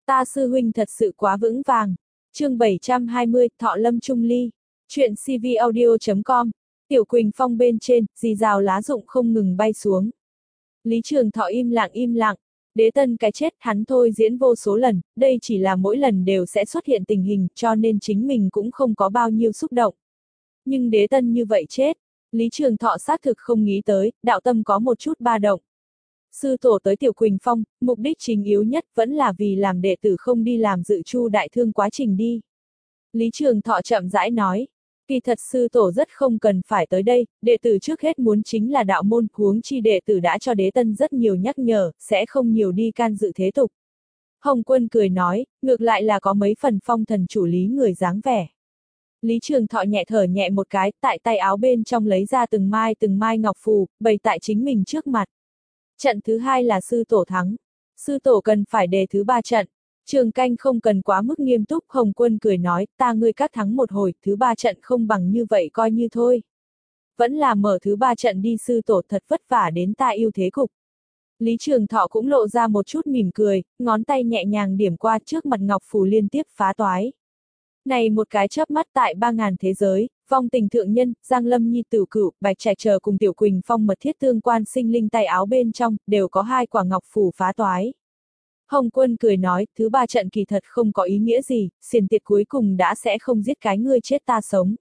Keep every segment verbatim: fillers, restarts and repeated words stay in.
Ta sư huynh thật sự quá vững vàng. Chương bảy trăm hai mươi, Thọ Lâm Trung Ly. Chuyện xê vê audio chấm com. Tiểu Quỳnh Phong bên trên, rì rào lá rụng không ngừng bay xuống. Lý Trường Thọ im lặng im lặng. Đế Tân cái chết hắn thôi diễn vô số lần, đây chỉ là mỗi lần đều sẽ xuất hiện tình hình, cho nên chính mình cũng không có bao nhiêu xúc động. Nhưng Đế Tân như vậy chết, Lý Trường Thọ xác thực không nghĩ tới, đạo tâm có một chút ba động. Sư tổ tới Tiểu Quỳnh Phong, mục đích chính yếu nhất vẫn là vì làm đệ tử không đi làm dự chu đại thương quá trình đi. Lý Trường Thọ chậm rãi nói, kỳ thật sư tổ rất không cần phải tới đây, đệ tử trước hết muốn chính là đạo môn, huống chi đệ tử đã cho Đế Tân rất nhiều nhắc nhở, sẽ không nhiều đi can dự thế tục. Hồng Quân cười nói, ngược lại là có mấy phần phong thần chủ lý người dáng vẻ. Lý Trường Thọ nhẹ thở nhẹ một cái, tại tay áo bên trong lấy ra từng mai từng mai ngọc phù, bày tại chính mình trước mặt. Trận thứ hai là sư tổ thắng. Sư tổ cần phải đề thứ ba trận. Trường Canh không cần quá mức nghiêm túc, Hồng Quân cười nói, ta ngươi các thắng một hồi, thứ ba trận không bằng như vậy coi như thôi. Vẫn là mở thứ ba trận đi, sư tổ thật vất vả đến ta yêu thế cục. Lý Trường Thọ cũng lộ ra một chút mỉm cười, ngón tay nhẹ nhàng điểm qua trước mặt ngọc phù liên tiếp phá toái. Này một cái chớp mắt tại ba ngàn thế giới, vong tình thượng nhân, Giang Lâm Nhi Tử Cửu, Bạch Trạch chờ cùng Tiểu Quỳnh Phong mật thiết tương quan sinh linh tay áo bên trong, đều có hai quả ngọc phù phá toái. Hồng Quân cười nói, thứ ba trận kỳ thật không có ý nghĩa gì, xiển tiệt cuối cùng đã sẽ không giết cái ngươi chết ta sống.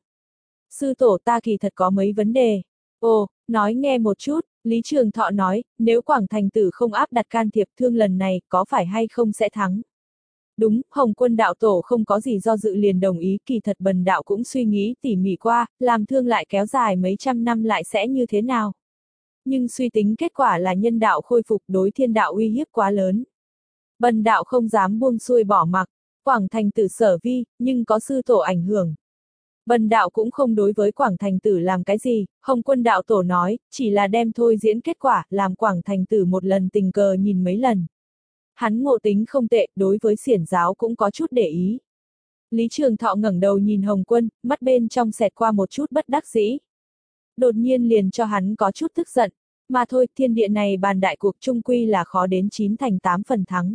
Sư tổ ta kỳ thật có mấy vấn đề. Ồ, nói nghe một chút, Lý Trường Thọ nói, nếu Quảng Thành Tử không áp đặt can thiệp thương lần này, có phải hay không sẽ thắng? Đúng, Hồng Quân đạo tổ không có gì do dự liền đồng ý, kỳ thật bần đạo cũng suy nghĩ tỉ mỉ qua, làm thương lại kéo dài mấy trăm năm lại sẽ như thế nào. Nhưng suy tính kết quả là nhân đạo khôi phục, đối thiên đạo uy hiếp quá lớn. Bần đạo không dám buông xuôi bỏ mặc, Quảng Thành Tử sở vi, nhưng có sư tổ ảnh hưởng. Bần đạo cũng không đối với Quảng Thành Tử làm cái gì, Hồng Quân đạo tổ nói, chỉ là đem thôi diễn kết quả, làm Quảng Thành Tử một lần tình cờ nhìn mấy lần. Hắn ngộ tính không tệ, đối với xiển giáo cũng có chút để ý. Lý Trường Thọ ngẩng đầu nhìn Hồng Quân, mắt bên trong xẹt qua một chút bất đắc dĩ. Đột nhiên liền cho hắn có chút tức giận, mà thôi, thiên địa này bàn đại cuộc chung quy là khó đến chín thành tám phần thắng.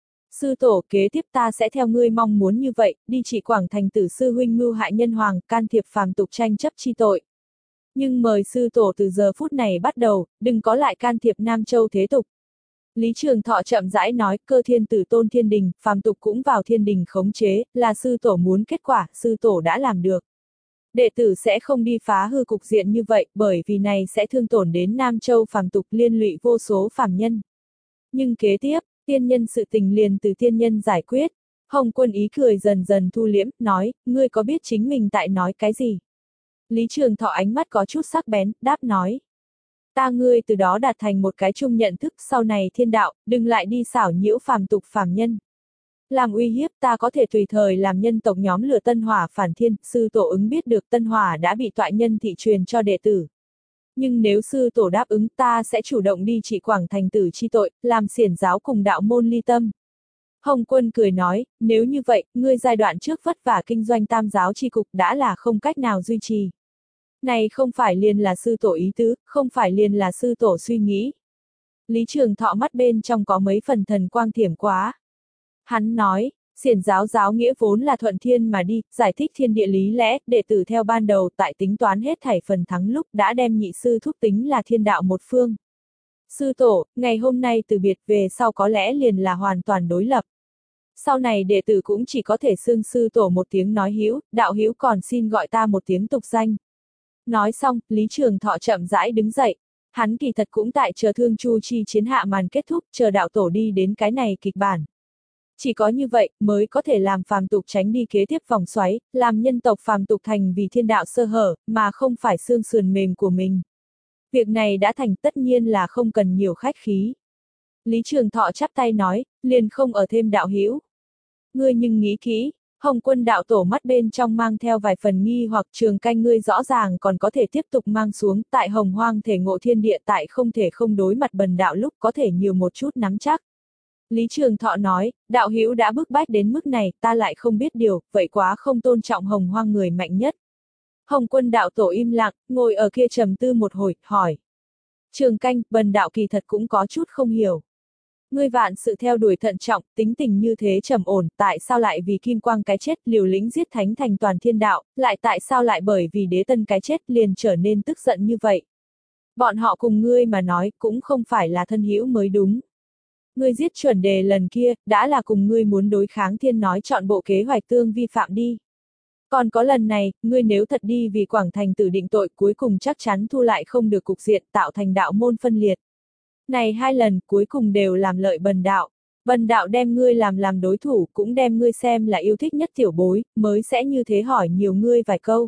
Sư tổ, kế tiếp ta sẽ theo ngươi mong muốn như vậy, đi chỉ Quảng Thành Tử sư huynh mưu hại nhân hoàng, can thiệp phàm tục tranh chấp chi tội. Nhưng mời sư tổ từ giờ phút này bắt đầu, đừng có lại can thiệp Nam Châu thế tục. Lý Trường Thọ chậm rãi nói, cơ thiên tử tôn thiên đình, phàm tục cũng vào thiên đình khống chế, là sư tổ muốn kết quả, sư tổ đã làm được. Đệ tử sẽ không đi phá hư cục diện như vậy, bởi vì này sẽ thương tổn đến Nam Châu phàm tục, liên lụy vô số phàm nhân. Nhưng kế tiếp, tiên nhân sự tình liền từ tiên nhân giải quyết. Hồng Quân ý cười dần dần thu liễm, nói, ngươi có biết chính mình tại nói cái gì? Lý Trường Thọ ánh mắt có chút sắc bén, đáp nói. Ta ngươi từ đó đạt thành một cái chung nhận thức, sau này thiên đạo, đừng lại đi xảo nhiễu phàm tục phàm nhân. Làm uy hiếp, ta có thể tùy thời làm nhân tộc nhóm lửa tân hỏa phản thiên, sư tổ ứng biết được tân hỏa đã bị toại nhân thị truyền cho đệ tử. Nhưng nếu sư tổ đáp ứng, ta sẽ chủ động đi trị Quảng Thành Tử chi tội, làm xiển giáo cùng đạo môn ly tâm. Hồng Quân cười nói, nếu như vậy, ngươi giai đoạn trước vất vả kinh doanh tam giáo chi cục đã là không cách nào duy trì. Này không phải liền là sư tổ ý tứ, không phải liền là sư tổ suy nghĩ. Lý Trường Thọ mắt bên trong có mấy phần thần quang thiểm quá. Hắn nói, xiển giáo giáo nghĩa vốn là thuận thiên mà đi, giải thích thiên địa lý lẽ, đệ tử theo ban đầu tại tính toán hết thảy phần thắng lúc đã đem nhị sư thúc tính là thiên đạo một phương. Sư tổ, ngày hôm nay từ biệt về sau có lẽ liền là hoàn toàn đối lập. Sau này đệ tử cũng chỉ có thể xưng sư tổ một tiếng nói hữu, đạo hữu còn xin gọi ta một tiếng tục danh. Nói xong, Lý Trường Thọ chậm rãi đứng dậy. Hắn kỳ thật cũng tại chờ Thương Chu chi chiến hạ màn kết thúc, chờ đạo tổ đi đến cái này kịch bản. Chỉ có như vậy, mới có thể làm phàm tục tránh đi kế tiếp vòng xoáy, làm nhân tộc phàm tục thành vì thiên đạo sơ hở, mà không phải xương sườn mềm của mình. Việc này đã thành, tất nhiên là không cần nhiều khách khí. Lý Trường Thọ chắp tay nói, liền không ở thêm đạo hữu. Ngươi nhưng nghĩ kỹ. Hồng Quân đạo tổ mắt bên trong mang theo vài phần nghi hoặc Trường Canh ngươi rõ ràng còn có thể tiếp tục mang xuống, tại hồng hoang thể ngộ thiên địa, tại không thể không đối mặt bần đạo lúc có thể nhiều một chút nắm chắc. Lý Trường Thọ nói, đạo hữu đã bức bách đến mức này, ta lại không biết điều, vậy quá không tôn trọng hồng hoang người mạnh nhất. Hồng Quân đạo tổ im lặng, ngồi ở kia trầm tư một hồi, hỏi. Trường Canh, bần đạo kỳ thật cũng có chút không hiểu. Ngươi vạn sự theo đuổi thận trọng, tính tình như thế trầm ổn, tại sao lại vì kim quang cái chết liều lĩnh giết thánh thành toàn thiên đạo, lại tại sao lại bởi vì đế tân cái chết liền trở nên tức giận như vậy? Bọn họ cùng ngươi mà nói cũng không phải là thân hữu mới đúng. Ngươi giết chuẩn đề lần kia, đã là cùng ngươi muốn đối kháng thiên nói chọn bộ kế hoạch tương vi phạm đi. Còn có lần này, ngươi nếu thật đi vì Quảng Thành tử định tội cuối cùng chắc chắn thu lại không được cục diện tạo thành đạo môn phân liệt. Này hai lần cuối cùng đều làm lợi bần đạo. Bần đạo đem ngươi làm làm đối thủ cũng đem ngươi xem là yêu thích nhất tiểu bối, mới sẽ như thế hỏi nhiều ngươi vài câu.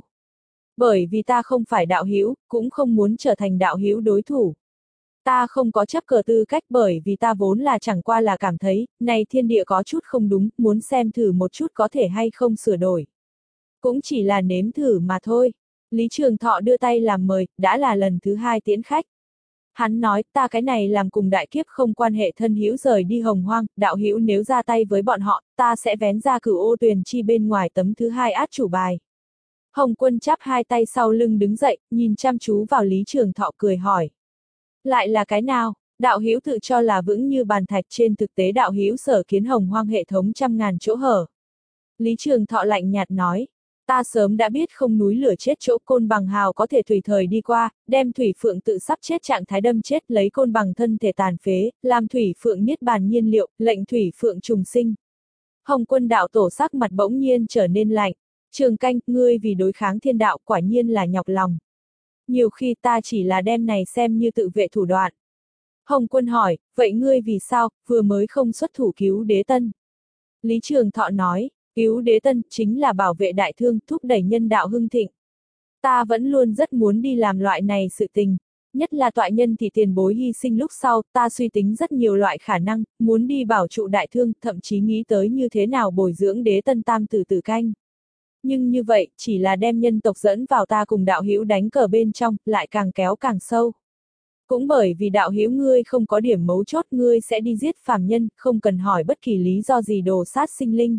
Bởi vì ta không phải đạo hữu, cũng không muốn trở thành đạo hữu đối thủ. Ta không có chấp cờ tư cách bởi vì ta vốn là chẳng qua là cảm thấy, này thiên địa có chút không đúng, muốn xem thử một chút có thể hay không sửa đổi. Cũng chỉ là nếm thử mà thôi. Lý Trường Thọ đưa tay làm mời, đã là lần thứ hai tiễn khách. Hắn nói, ta cái này làm cùng đại kiếp không quan hệ thân hữu rời đi hồng hoang, đạo hữu nếu ra tay với bọn họ, ta sẽ vén ra cửu ô tuyền chi bên ngoài tấm thứ hai át chủ bài. Hồng Quân chắp hai tay sau lưng đứng dậy, nhìn chăm chú vào Lý Trường Thọ cười hỏi. Lại là cái nào? Đạo hữu tự cho là vững như bàn thạch, trên thực tế đạo hữu sở kiến hồng hoang hệ thống trăm ngàn chỗ hở. Lý Trường Thọ lạnh nhạt nói. Ta sớm đã biết không núi lửa chết chỗ côn bằng hào có thể tùy thời đi qua, đem thủy phượng tự sắp chết trạng thái đâm chết lấy côn bằng thân thể tàn phế, làm thủy phượng niết bàn nhiên liệu, lệnh thủy phượng trùng sinh. Hồng Quân đạo tổ sắc mặt bỗng nhiên trở nên lạnh. Trường Canh, ngươi vì đối kháng thiên đạo quả nhiên là nhọc lòng. Nhiều khi ta chỉ là đem này xem như tự vệ thủ đoạn. Hồng Quân hỏi, vậy ngươi vì sao, vừa mới không xuất thủ cứu đế tân? Lý Trường Thọ nói, cứu đế tân chính là bảo vệ đại thương, thúc đẩy nhân đạo hưng thịnh. Ta vẫn luôn rất muốn đi làm loại này sự tình, nhất là toại nhân thì tiền bối hy sinh lúc sau, ta suy tính rất nhiều loại khả năng, muốn đi bảo trụ đại thương, thậm chí nghĩ tới như thế nào bồi dưỡng đế tân tam tử tử canh. Nhưng như vậy, chỉ là đem nhân tộc dẫn vào ta cùng đạo hữu đánh cờ bên trong, lại càng kéo càng sâu. Cũng bởi vì đạo hữu ngươi không có điểm mấu chốt, ngươi sẽ đi giết phàm nhân, không cần hỏi bất kỳ lý do gì đồ sát sinh linh.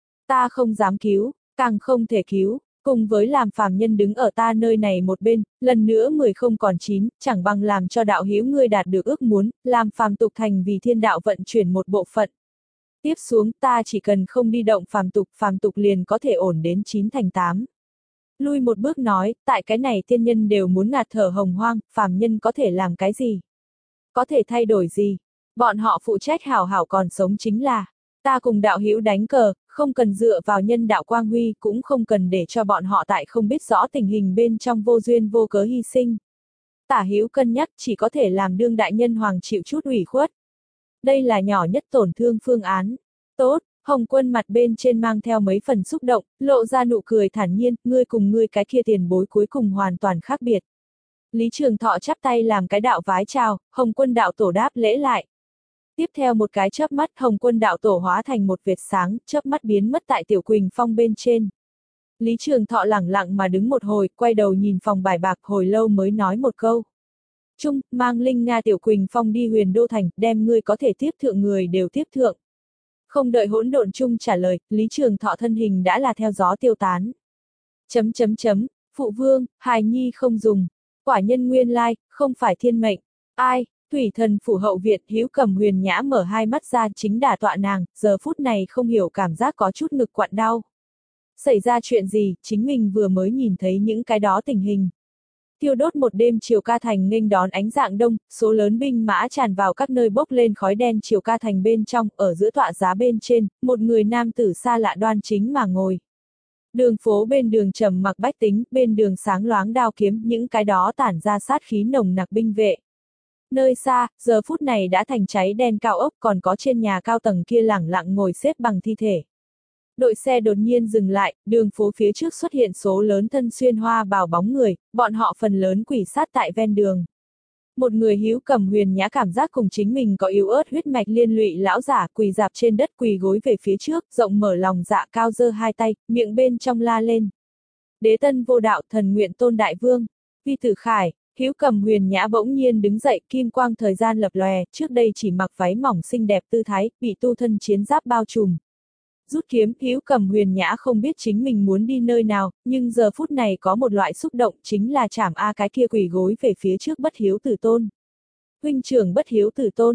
Ta không dám cứu, càng không thể cứu, cùng với làm phàm nhân đứng ở ta nơi này một bên, lần nữa mười không còn chín, chẳng bằng làm cho đạo hữu ngươi đạt được ước muốn, làm phàm tục thành vì thiên đạo vận chuyển một bộ phận. Tiếp xuống ta chỉ cần không đi động phàm tục, phàm tục liền có thể ổn đến chín thành tám. Lui một bước nói, tại cái này thiên nhân đều muốn ngạt thở hồng hoang, phàm nhân có thể làm cái gì? Có thể thay đổi gì? Bọn họ phụ trách hảo hảo còn sống chính là, ta cùng đạo hữu đánh cờ, không cần dựa vào nhân đạo quang huy, cũng không cần để cho bọn họ tại không biết rõ tình hình bên trong vô duyên vô cớ hy sinh. Tả hữu cân nhắc chỉ có thể làm đương đại nhân hoàng chịu chút ủy khuất. Đây là nhỏ nhất tổn thương phương án. Tốt, Hồng Quân mặt bên trên mang theo mấy phần xúc động, lộ ra nụ cười thản nhiên, ngươi cùng ngươi cái kia tiền bối cuối cùng hoàn toàn khác biệt. Lý Trường Thọ chắp tay làm cái đạo vái chào, Hồng Quân đạo tổ đáp lễ lại. Tiếp theo một cái chớp mắt, Hồng Quân đạo tổ hóa thành một vệt sáng, chớp mắt biến mất tại Tiểu Quỳnh Phong bên trên. Lý Trường Thọ lẳng lặng mà đứng một hồi, quay đầu nhìn phòng bài bạc hồi lâu mới nói một câu. Trung, mang Linh Nga Tiểu Quỳnh Phong đi Huyền Đô Thành, đem ngươi có thể tiếp thượng người đều tiếp thượng. Không đợi Hỗn Độn Trung trả lời, Lý Trường Thọ thân hình đã là theo gió tiêu tán. Chấm chấm chấm, phụ vương, hài nhi không dùng. Quả nhân nguyên lai, không phải thiên mệnh. Ai, Thủy Thần phủ hậu viện, Hữu Cầm Huyền Nhã mở hai mắt ra chính đả tọa nàng, giờ phút này không hiểu cảm giác có chút ngực quặn đau. Xảy ra chuyện gì, chính mình vừa mới nhìn thấy những cái đó tình hình. Thiêu đốt một đêm Triều Ca Thành nghênh đón ánh dạng đông, số lớn binh mã tràn vào các nơi bốc lên khói đen Triều Ca Thành bên trong, ở giữa tọa giá bên trên, một người nam tử xa lạ đoan chính mà ngồi. Đường phố bên đường trầm mặc bách tính, bên đường sáng loáng đao kiếm, những cái đó tản ra sát khí nồng nặc binh vệ. Nơi xa, giờ phút này đã thành cháy đen cao ốc, còn có trên nhà cao tầng kia lẳng lặng ngồi xếp bằng thi thể. Đội xe đột nhiên dừng lại, đường phố phía trước xuất hiện số lớn thân xuyên hoa bào bóng người, bọn họ phần lớn quỳ sát tại ven đường. Một người Hữu Cầm Huyền Nhã cảm giác cùng chính mình có yếu ớt huyết mạch liên lụy lão giả quỳ dạp trên đất, quỳ gối về phía trước, rộng mở lòng dạ cao giơ hai tay, miệng bên trong la lên. Đế tân vô đạo, thần nguyện tôn đại vương, vi tử khải. Hữu Cầm Huyền Nhã bỗng nhiên đứng dậy, kim quang thời gian lập lòe, trước đây chỉ mặc váy mỏng xinh đẹp tư thái, bị tu thân chiến giáp bao trùm. Rút kiếm, Hữu Cầm Huyền Nhã không biết chính mình muốn đi nơi nào, nhưng giờ phút này có một loại xúc động, chính là chảm a cái kia quỳ gối về phía trước bất hiếu tử tôn. Huynh trưởng bất hiếu tử tôn.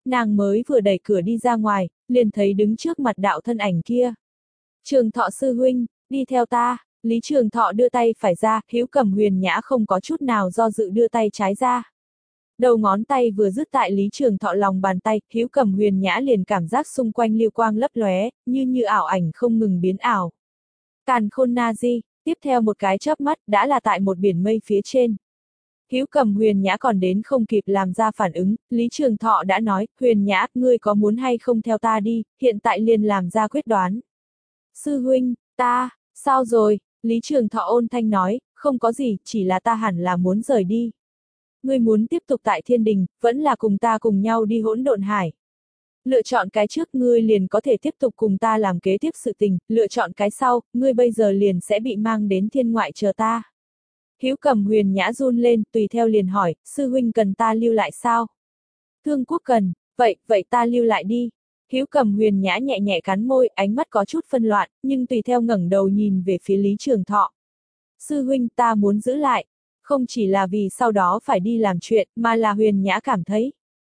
Nàng mới vừa đẩy cửa đi ra ngoài, liền thấy đứng trước mặt đạo thân ảnh kia. Trường Thọ sư huynh, đi theo ta. Lý Trường Thọ đưa tay phải ra, Hữu Cẩm Huyền Nhã không có chút nào do dự đưa tay trái ra. Đầu ngón tay vừa dứt tại Lý Trường Thọ lòng bàn tay, Hữu Cẩm Huyền Nhã liền cảm giác xung quanh lưu quang lấp lóe, như như ảo ảnh không ngừng biến ảo. Càn Khôn Na Di, tiếp theo một cái chớp mắt, đã là tại một biển mây phía trên. Hữu Cẩm Huyền Nhã còn đến không kịp làm ra phản ứng, Lý Trường Thọ đã nói, Huyền Nhã, ngươi có muốn hay không theo ta đi, hiện tại liền làm ra quyết đoán. Sư huynh, ta, sao rồi? Lý Trường Thọ ôn thanh nói, không có gì, chỉ là ta hẳn là muốn rời đi. Ngươi muốn tiếp tục tại thiên đình, vẫn là cùng ta cùng nhau đi hỗn độn hải. Lựa chọn cái trước ngươi liền có thể tiếp tục cùng ta làm kế tiếp sự tình, lựa chọn cái sau, ngươi bây giờ liền sẽ bị mang đến thiên ngoại chờ ta. Hữu Cẩm Huyền Nhã run lên, tùy theo liền hỏi, sư huynh cần ta lưu lại sao? Thương Quốc cần, vậy, vậy ta lưu lại đi. Hữu Cẩm Huyền Nhã nhẹ nhẹ cắn môi, ánh mắt có chút phân loạn, nhưng tùy theo ngẩng đầu nhìn về phía Lý Trường Thọ. Sư huynh, ta muốn giữ lại, không chỉ là vì sau đó phải đi làm chuyện, mà là Huyền Nhã cảm thấy.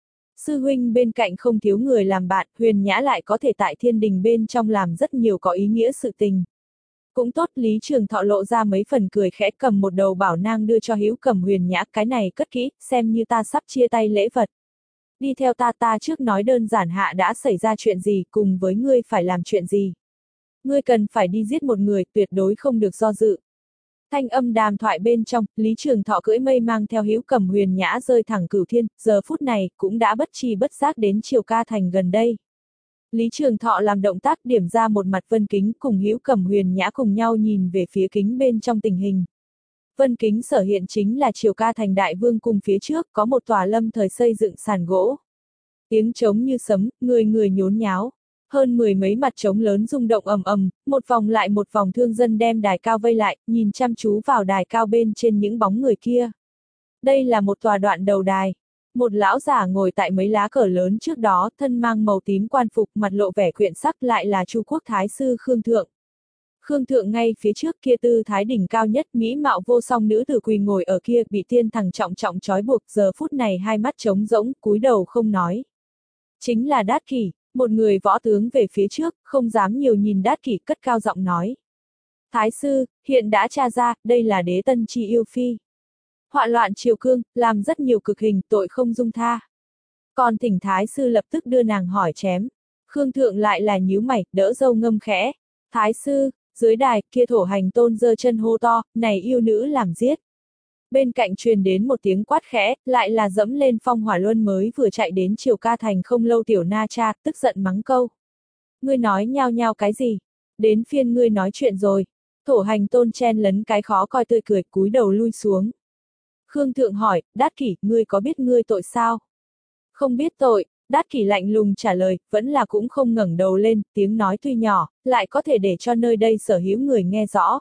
Sư huynh bên cạnh không thiếu người làm bạn, Huyền Nhã lại có thể tại thiên đình bên trong làm rất nhiều có ý nghĩa sự tình. Cũng tốt, Lý Trường Thọ lộ ra mấy phần cười khẽ, cầm một đầu bảo nang đưa cho Hữu Cẩm Huyền Nhã, cái này cất kỹ, xem như ta sắp chia tay lễ vật. Đi theo ta, ta trước nói đơn giản hạ đã xảy ra chuyện gì, cùng với ngươi phải làm chuyện gì. Ngươi cần phải đi giết một người, tuyệt đối không được do dự. Thanh âm đàm thoại bên trong, Lý Trường Thọ cưỡi mây mang theo Hữu Cẩm Huyền Nhã rơi thẳng Cửu Thiên, giờ phút này, cũng đã bất tri bất giác đến Triều Ca Thành gần đây. Lý Trường Thọ làm động tác điểm ra một mặt Vân Kính cùng Hữu Cẩm Huyền Nhã cùng nhau nhìn về phía kính bên trong tình hình. Vân Kính sở hiện chính là Triều Ca Thành Đại Vương cung phía trước, có một tòa lâm thời xây dựng sàn gỗ. Tiếng trống như sấm, người người nhốn nháo. Hơn mười mấy mặt trống lớn rung động ầm ầm, một vòng lại một vòng thương dân đem đài cao vây lại, nhìn chăm chú vào đài cao bên trên những bóng người kia. Đây là một tòa đoạn đầu đài. Một lão giả ngồi tại mấy lá cờ lớn trước đó, thân mang màu tím quan phục, mặt lộ vẻ quyện sắc, lại là Chu Quốc Thái sư Khương Thượng. Khương Thượng ngay phía trước kia tư thái đỉnh cao nhất, mỹ mạo vô song nữ tử quỳ ngồi ở kia, bị tiên thằng trọng trọng trói buộc, giờ phút này hai mắt trống rỗng, cúi đầu không nói. Chính là Đát Kỷ, một người võ tướng về phía trước, không dám nhiều nhìn Đát Kỷ, cất cao giọng nói. Thái sư, hiện đã tra ra, đây là đế tân chi yêu phi. Họa loạn triều cương, làm rất nhiều cực hình, tội không dung tha. Còn thỉnh Thái sư lập tức đưa nàng hỏi chém. Khương Thượng lại là nhíu mày, đỡ dâu ngâm khẽ. Thái sư, dưới đài, kia thổ hành tôn giơ chân hô to, này yêu nữ làm giết. Bên cạnh truyền đến một tiếng quát khẽ, lại là dẫm lên Phong Hỏa Luân mới vừa chạy đến Triều Ca Thành không lâu tiểu na cha, tức giận mắng câu. Ngươi nói nhao nhao cái gì? Đến phiên ngươi nói chuyện rồi. Thổ hành tôn chen lấn cái khó coi tươi cười, cúi đầu lui xuống. Khương Thượng hỏi, Đát Kỷ, ngươi có biết ngươi tội sao? Không biết tội, Đát Kỷ lạnh lùng trả lời, vẫn là cũng không ngẩng đầu lên, tiếng nói tuy nhỏ, lại có thể để cho nơi đây sở hữu người nghe rõ.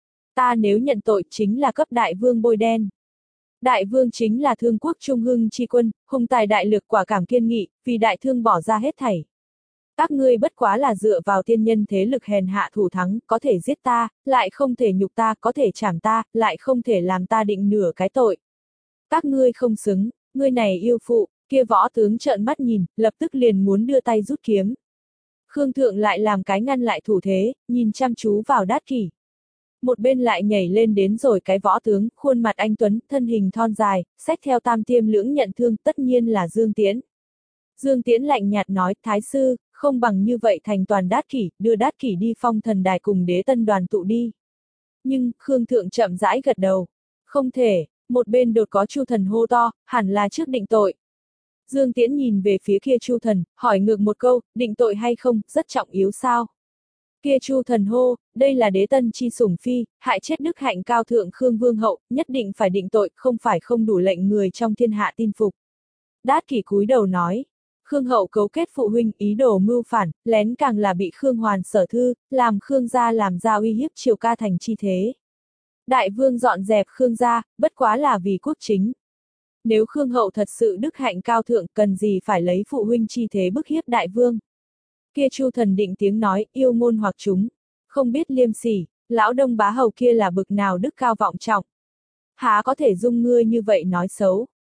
Ta nếu nhận tội chính là cấp đại vương bôi đen. Đại vương chính là Thương Quốc Trung Hưng chi quân, hùng tài đại lược quả cảm kiên nghị, vì đại thương bỏ ra hết thảy. Các ngươi bất quá là dựa vào tiên nhân thế lực hèn hạ thủ thắng, có thể giết ta, lại không thể nhục ta, có thể trảm ta, lại không thể làm ta định nửa cái tội. Các ngươi không xứng, ngươi này yêu phụ, kia võ tướng trợn mắt nhìn, lập tức liền muốn đưa tay rút kiếm. Khương Thượng lại làm cái ngăn lại thủ thế, nhìn chăm chú vào Đát Kỷ. Một bên lại nhảy lên đến rồi cái võ tướng, khuôn mặt anh tuấn, thân hình thon dài, xách theo tam tiêm lưỡng nhận thương, tất nhiên là Dương Tiễn. Dương Tiễn lạnh nhạt nói, Thái sư, không bằng như vậy thành toàn Đát Kỷ, đưa Đát Kỷ đi Phong Thần Đài cùng đế tân đoàn tụ đi. Nhưng, Khương Thượng chậm rãi gật đầu. Không thể, một bên đột có Chu Thần hô to, hẳn là trước định tội. Dương Tiễn nhìn về phía kia Chu Thần, hỏi ngược một câu, định tội hay không, rất trọng yếu sao? Kia Chu Thần hô, đây là đế tân chi sủng phi, hại chết đức hạnh cao thượng Khương Vương hậu, nhất định phải định tội, không phải không đủ lệnh người trong thiên hạ tin phục. Đát Kỷ cúi đầu nói, Khương hậu cấu kết phụ huynh ý đồ mưu phản, lén càng là bị Khương Hoàn sở thư, làm Khương gia làm ra uy hiếp Triều Ca Thành chi thế. Đại vương dọn dẹp Khương gia, bất quá là vì quốc chính. Nếu Khương hậu thật sự đức hạnh cao thượng, cần gì phải lấy phụ huynh chi thế bức hiếp đại vương. Kia Chu Thần định tiếng nói, yêu ngôn hoặc chúng, không biết liêm sỉ, lão đông bá hầu kia là bực nào đức cao vọng trọng. Há có thể dung ngươi như vậy nói xấu.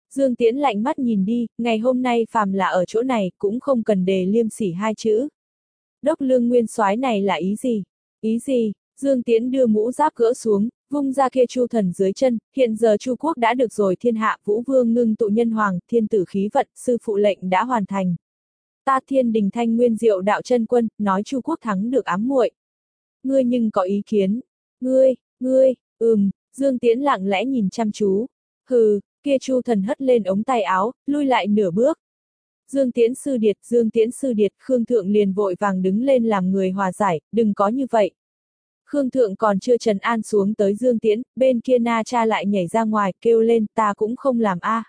Dương Tiễn lạnh mắt nhìn đi, ngày hôm nay phàm là ở chỗ này, cũng không cần đề liêm sỉ hai chữ. Đốc Lương nguyên soái này là ý gì? Ý gì? Dương Tiễn đưa mũ giáp gỡ xuống, vung ra kia Chu thần dưới chân, hiện giờ Chu quốc đã được rồi, thiên hạ Vũ Vương ngưng tụ nhân hoàng, thiên tử khí vận, sư phụ lệnh đã hoàn thành. Ta Thiên Đình Thanh Nguyên Diệu đạo chân quân, nói Chu quốc thắng được ám muội. Ngươi nhưng có ý kiến? Ngươi, ngươi, ừm, Dương Tiễn lặng lẽ nhìn chăm chú. Hừ, kia Chu thần hất lên ống tay áo, lui lại nửa bước. Dương Tiễn sư điệt, Dương Tiễn sư điệt, Khương Thượng liền vội vàng đứng lên làm người hòa giải, đừng có như vậy. Khương Thượng còn chưa trấn an xuống tới Dương Tiễn, bên kia Na Cha lại nhảy ra ngoài, kêu lên, ta cũng không làm a.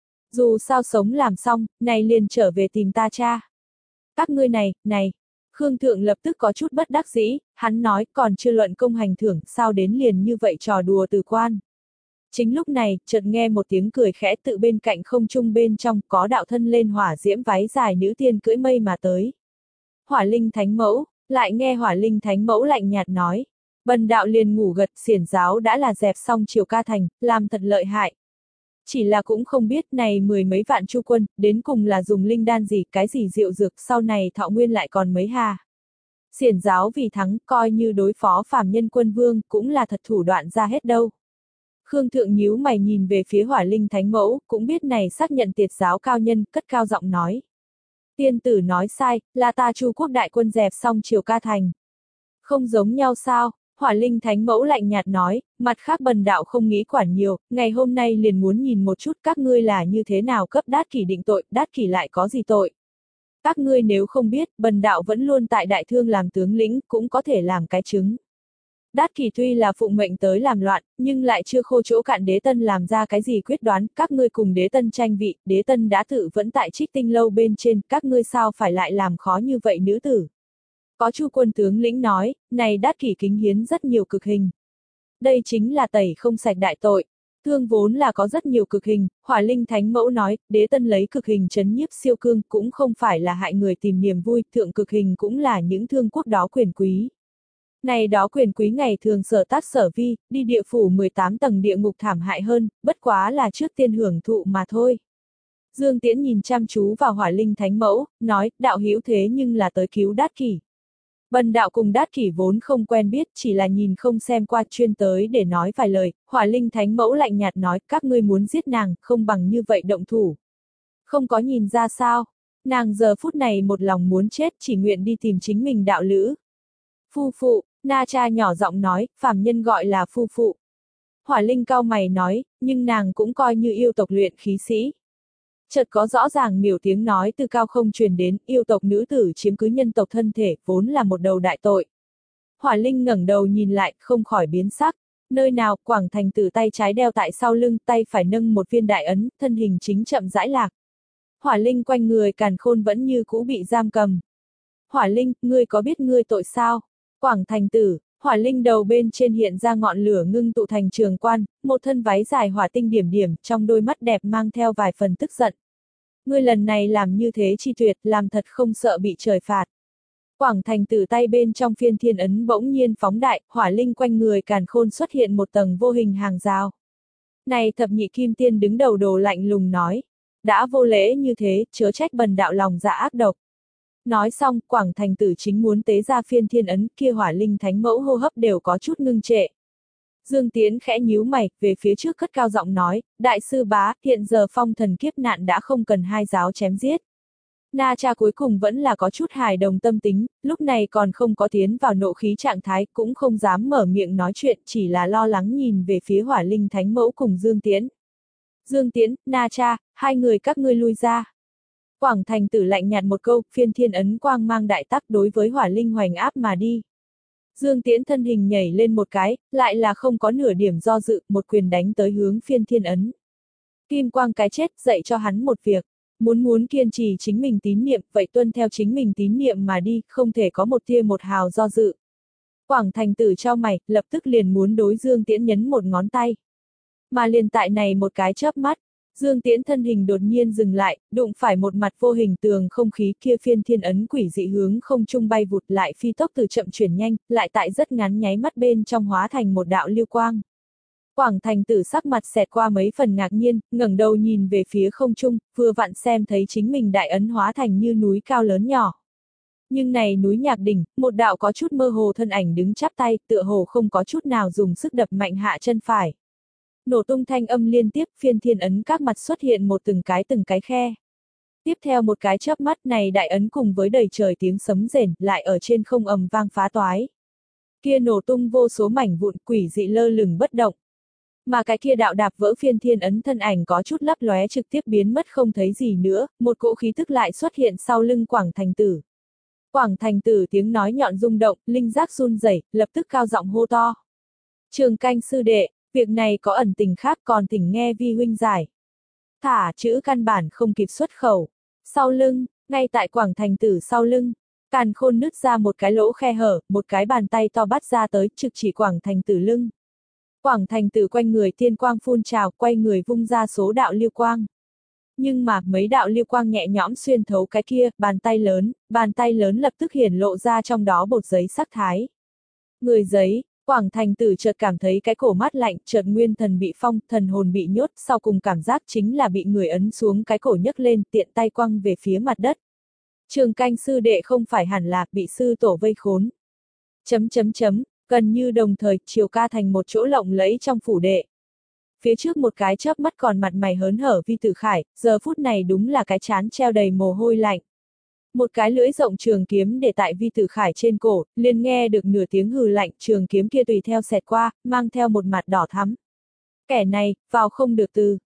Dù sao sống làm xong, này liền trở về tìm ta cha. Các ngươi này, này. Khương Thượng lập tức có chút bất đắc dĩ, hắn nói, còn chưa luận công hành thưởng, sao đến liền như vậy trò đùa từ quan. Chính lúc này, chợt nghe một tiếng cười khẽ tự bên cạnh không trung bên trong, có đạo thân lên hỏa diễm váy dài nữ tiên cưỡi mây mà tới. Hỏa Linh Thánh Mẫu, lại nghe Hỏa Linh Thánh Mẫu lạnh nhạt nói. Bần đạo liền ngủ gật, xiển giáo đã là dẹp xong Triều Ca Thành, làm thật lợi hại. Chỉ là cũng không biết này mười mấy vạn chu quân, đến cùng là dùng linh đan gì, cái gì diệu dược, sau này thọ nguyên lại còn mấy hà. Xiển giáo vì thắng, coi như đối phó phàm nhân quân vương, cũng là thật thủ đoạn ra hết đâu. Khương Thượng nhíu mày nhìn về phía Hỏa Linh Thánh Mẫu, cũng biết này xác nhận tiệt giáo cao nhân, cất cao giọng nói. Tiên tử nói sai, là ta Chu quốc đại quân dẹp xong Triều Ca Thành. Không giống nhau sao? Hỏa Linh Thánh Mẫu lạnh nhạt nói, mặt khác bần đạo không nghĩ quản nhiều, ngày hôm nay liền muốn nhìn một chút các ngươi là như thế nào cấp Đát Kỷ định tội, Đát Kỷ lại có gì tội. Các ngươi nếu không biết, bần đạo vẫn luôn tại đại thương làm tướng lĩnh, cũng có thể làm cái chứng. Đát Kỷ tuy là phụng mệnh tới làm loạn, nhưng lại chưa khô chỗ cạn đế tân làm ra cái gì quyết đoán, các ngươi cùng đế tân tranh vị, đế tân đã tự vẫn tại Trích Tinh lâu bên trên, các ngươi sao phải lại làm khó như vậy nữ tử. Có Chu quân tướng lĩnh nói, này Đát Kỷ kính hiến rất nhiều cực hình. Đây chính là tẩy không sạch đại tội. Thương vốn là có rất nhiều cực hình, Hỏa Linh Thánh Mẫu nói, đế tân lấy cực hình trấn nhiếp siêu cương cũng không phải là hại người tìm niềm vui, thượng cực hình cũng là những thương quốc đó quyền quý. Này đó quyền quý ngày thường sở tác sở vi, đi địa phủ mười tám tầng địa ngục thảm hại hơn, bất quá là trước tiên hưởng thụ mà thôi. Dương Tiễn nhìn chăm chú vào Hỏa Linh Thánh Mẫu, nói, đạo hữu thế nhưng là tới cứu Đát Kỷ. Bần đạo cùng Đát Kỷ vốn không quen biết, chỉ là nhìn không xem qua chuyên tới để nói vài lời, Hỏa Linh Thánh Mẫu lạnh nhạt nói, các ngươi muốn giết nàng, không bằng như vậy động thủ. Không có nhìn ra sao, nàng giờ phút này một lòng muốn chết, chỉ nguyện đi tìm chính mình đạo lữ. Phu phụ, Na Cha nhỏ giọng nói, phàm nhân gọi là phu phụ. Hỏa Linh cao mày nói, nhưng nàng cũng coi như yêu tộc luyện khí sĩ. Chợt có rõ ràng miểu tiếng nói từ cao không truyền đến, yêu tộc nữ tử chiếm cứ nhân tộc thân thể, vốn là một đầu đại tội. Hỏa Linh ngẩng đầu nhìn lại, không khỏi biến sắc. Nơi nào, Quảng Thành Tử tay trái đeo tại sau lưng, tay phải nâng một viên đại ấn, thân hình chính chậm rãi lạc. Hỏa Linh quanh người càn khôn vẫn như cũ bị giam cầm. Hỏa Linh, ngươi có biết ngươi tội sao? Quảng Thành Tử, Hỏa Linh đầu bên trên hiện ra ngọn lửa ngưng tụ thành trường quan, một thân váy dài hỏa tinh điểm điểm, trong đôi mắt đẹp mang theo vài phần tức giận. Ngươi lần này làm như thế chi tuyệt, làm thật không sợ bị trời phạt. Quảng Thành Tử tay bên trong phiên thiên ấn bỗng nhiên phóng đại, Hỏa Linh quanh người càn khôn xuất hiện một tầng vô hình hàng rào. Này thập nhị kim tiên đứng đầu đồ lạnh lùng nói, đã vô lễ như thế, chớ trách bần đạo lòng dạ ác độc. Nói xong, Quảng Thành Tử chính muốn tế ra phiên thiên ấn, kia Hỏa Linh Thánh Mẫu hô hấp đều có chút ngưng trệ. Dương Tiễn khẽ nhíu mày, về phía trước cất cao giọng nói, đại sư bá, hiện giờ phong thần kiếp nạn đã không cần hai giáo chém giết. Na Cha cuối cùng vẫn là có chút hài đồng tâm tính, lúc này còn không có tiến vào nộ khí trạng thái, cũng không dám mở miệng nói chuyện, chỉ là lo lắng nhìn về phía Hỏa Linh Thánh Mẫu cùng Dương Tiễn. Dương Tiễn, Na Cha, hai người các ngươi lui ra. Quảng Thành Tử lạnh nhạt một câu, phiên thiên ấn quang mang đại tắc đối với Hỏa Linh hoành áp mà đi. Dương Tiễn thân hình nhảy lên một cái, lại là không có nửa điểm do dự, một quyền đánh tới hướng phiên thiên ấn. Kim quang cái chết dạy cho hắn một việc, muốn muốn kiên trì chính mình tín niệm, vậy tuân theo chính mình tín niệm mà đi, không thể có một tia một hào do dự. Quảng Thành Tử trao mày, lập tức liền muốn đối Dương Tiễn nhấn một ngón tay. Mà liền tại này một cái chớp mắt, Dương Tiễn thân hình đột nhiên dừng lại, đụng phải một mặt vô hình tường không khí kia phiên thiên ấn quỷ dị hướng không trung bay vụt lại phi tốc từ chậm chuyển nhanh, lại tại rất ngắn nháy mắt bên trong hóa thành một đạo lưu quang. Quảng Thành Tử sắc mặt xẹt qua mấy phần ngạc nhiên, ngẩng đầu nhìn về phía không trung, vừa vặn xem thấy chính mình đại ấn hóa thành như núi cao lớn nhỏ. Nhưng này núi Nhạc Đỉnh, một đạo có chút mơ hồ thân ảnh đứng chắp tay, tựa hồ không có chút nào dùng sức đập mạnh hạ chân phải. Nổ tung thanh âm liên tiếp, phiên thiên ấn các mặt xuất hiện một từng cái từng cái khe. Tiếp theo một cái chớp mắt này đại ấn cùng với đầy trời tiếng sấm rền, lại ở trên không ầm vang phá toái. Kia nổ tung vô số mảnh vụn quỷ dị lơ lửng bất động. Mà cái kia đạo đạp vỡ phiên thiên ấn thân ảnh có chút lấp lóe trực tiếp biến mất không thấy gì nữa, một cỗ khí tức lại xuất hiện sau lưng Quảng Thành Tử. Quảng Thành Tử tiếng nói nhọn rung động, linh giác run rẩy, lập tức cao giọng hô to. Trường Canh sư đệ, việc này có ẩn tình khác còn thỉnh nghe vi huynh giải. Thả chữ căn bản không kịp xuất khẩu. Sau lưng, ngay tại Quảng Thành Tử sau lưng, càn khôn nứt ra một cái lỗ khe hở, một cái bàn tay to bắt ra tới trực chỉ Quảng Thành Tử lưng. Quảng Thành Tử quanh người tiên quang phun trào, quay người vung ra số đạo liêu quang. Nhưng mà, mấy đạo liêu quang nhẹ nhõm xuyên thấu cái kia, bàn tay lớn, bàn tay lớn lập tức hiển lộ ra trong đó bột giấy sắc thái. Người giấy, Quảng Thành Tử chợt cảm thấy cái cổ mát lạnh, chợt nguyên thần bị phong, thần hồn bị nhốt, sau cùng cảm giác chính là bị người ấn xuống cái cổ nhấc lên, tiện tay quăng về phía mặt đất. Trường Canh sư đệ không phải hẳn là bị sư tổ vây khốn. Chấm chấm chấm, gần như đồng thời, Triều Ca thành một chỗ lộng lẫy trong phủ đệ. Phía trước một cái chớp mắt còn mặt mày hớn hở Vi Tử Khải, giờ phút này đúng là cái trán treo đầy mồ hôi lạnh. Một cái lưỡi rộng trường kiếm để tại Vi Tử Khải trên cổ, liền nghe được nửa tiếng hừ lạnh, trường kiếm kia tùy theo xẹt qua, mang theo một mặt đỏ thắm. Kẻ này, vào không được từ.